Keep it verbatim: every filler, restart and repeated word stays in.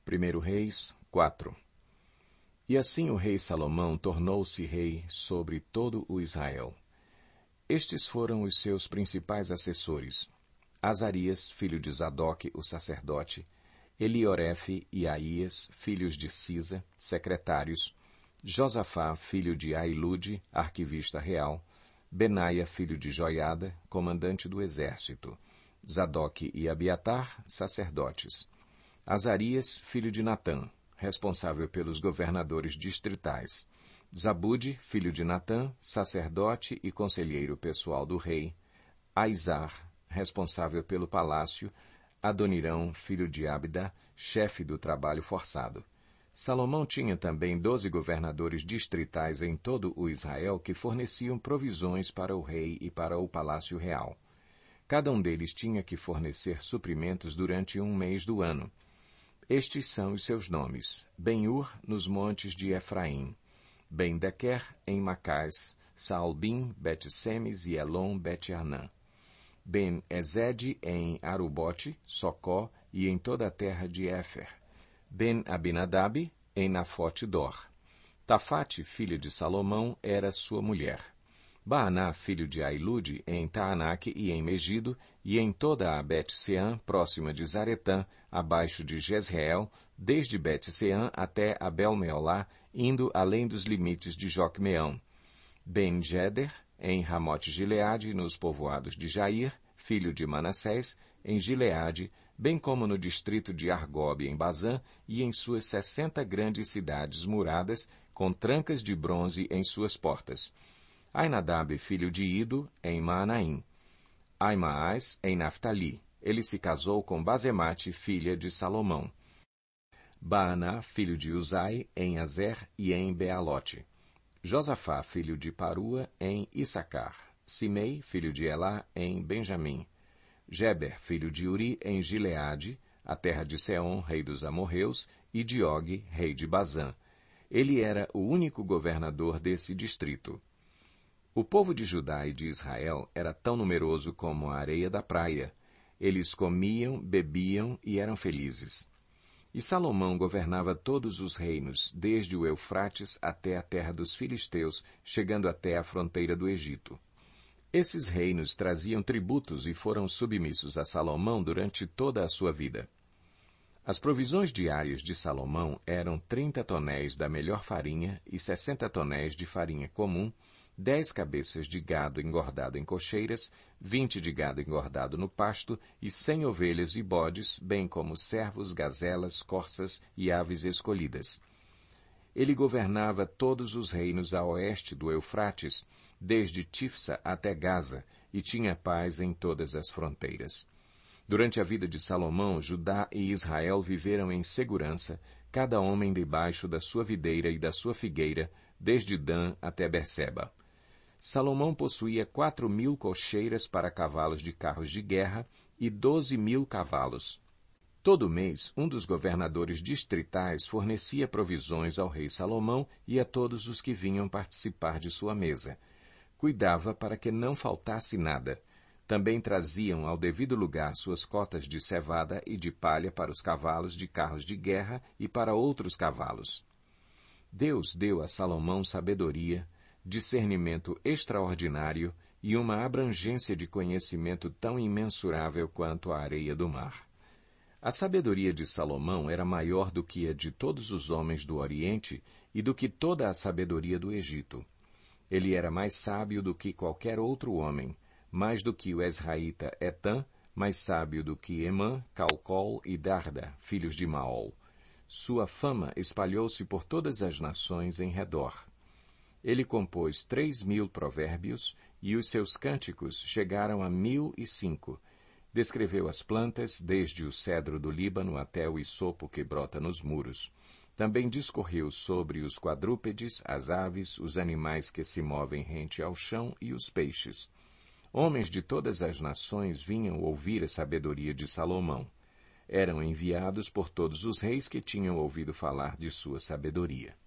primeiro Reis quatro. E assim o rei Salomão tornou-se rei sobre todo o Israel. Estes foram os seus principais assessores: Azarias, filho de Zadoque, o sacerdote, Eliorefe e Aías, filhos de Cisa, secretários, Josafá, filho de Ailude, arquivista real, Benaia, filho de Joiada, comandante do exército, Zadoque e Abiatar, sacerdotes, Azarias, filho de Natã, responsável pelos governadores distritais, Zabude, filho de Natã, sacerdote e conselheiro pessoal do rei, Aizar, responsável pelo palácio, Adonirão, filho de Abda, chefe do trabalho forçado. Salomão tinha também doze governadores distritais em todo o Israel que forneciam provisões para o rei e para o palácio real. Cada um deles tinha que fornecer suprimentos durante um mês do ano. Estes são os seus nomes: Ben-Ur, nos montes de Efraim, Ben-Dequer, em Macás, Saalbim, Bet-Semes e Elon, Bet-Anã, Ben-Ezed, em Arubote, Socó e em toda a terra de Éfer, Ben-Abinadab, em Nafote-Dor. Tafate, filha de Salomão, era sua mulher. Baaná, filho de Ailude, em Taanaque e em Megido, e em toda a Bet-Seã, próxima de Zaretã, abaixo de Jezreel, desde Bet-Seã até Abel-Meolá, indo além dos limites de Jocmeão. Ben-Jeder, em Ramote-Gileade, nos povoados de Jair, filho de Manassés, em Gileade, bem como no distrito de Argobe, em Bazã, e em suas sessenta grandes cidades muradas, com trancas de bronze em suas portas. Ainadab, filho de Ido, em Maanaim. Aimaas, em Naftali. Ele se casou com Bazemate, filha de Salomão. Baaná, filho de Uzai, em Azer e em Bealote. Josafá, filho de Parua, em Issacar. Simei, filho de Elá, em Benjamim. Geber, filho de Uri, em Gileade, a terra de Seom, rei dos amorreus, e de Og, rei de Bazã. Ele era o único governador desse distrito. O povo de Judá e de Israel era tão numeroso como a areia da praia. Eles comiam, bebiam e eram felizes. E Salomão governava todos os reinos, desde o Eufrates até a terra dos filisteus, chegando até a fronteira do Egito. Esses reinos traziam tributos e foram submissos a Salomão durante toda a sua vida. As provisões diárias de Salomão eram trinta tonéis da melhor farinha e sessenta tonéis de farinha comum, dez cabeças de gado engordado em cocheiras, vinte de gado engordado no pasto e cem ovelhas e bodes, bem como cervos, gazelas, corças e aves escolhidas. Ele governava todos os reinos a oeste do Eufrates, desde Tifsa até Gaza, e tinha paz em todas as fronteiras. Durante a vida de Salomão, Judá e Israel viveram em segurança, cada homem debaixo da sua videira e da sua figueira, desde Dan até Berseba. Salomão possuía quatro mil cocheiras para cavalos de carros de guerra e doze mil cavalos. Todo mês, um dos governadores distritais fornecia provisões ao rei Salomão e a todos os que vinham participar de sua mesa. Cuidava para que não faltasse nada. Também traziam ao devido lugar suas cotas de cevada e de palha para os cavalos de carros de guerra e para outros cavalos. Deus deu a Salomão sabedoria, discernimento extraordinário e uma abrangência de conhecimento tão imensurável quanto a areia do mar. A sabedoria de Salomão era maior do que a de todos os homens do Oriente e do que toda a sabedoria do Egito. Ele era mais sábio do que qualquer outro homem, mais do que o Esraíta Etã, mais sábio do que Emã, Calcol e Darda, filhos de Maol. Sua fama espalhou-se por todas as nações em redor. Ele compôs três mil provérbios, e os seus cânticos chegaram a mil e cinco. Descreveu as plantas, desde o cedro do Líbano até o isopo que brota nos muros. Também discorreu sobre os quadrúpedes, as aves, os animais que se movem rente ao chão e os peixes. Homens de todas as nações vinham ouvir a sabedoria de Salomão. Eram enviados por todos os reis que tinham ouvido falar de sua sabedoria.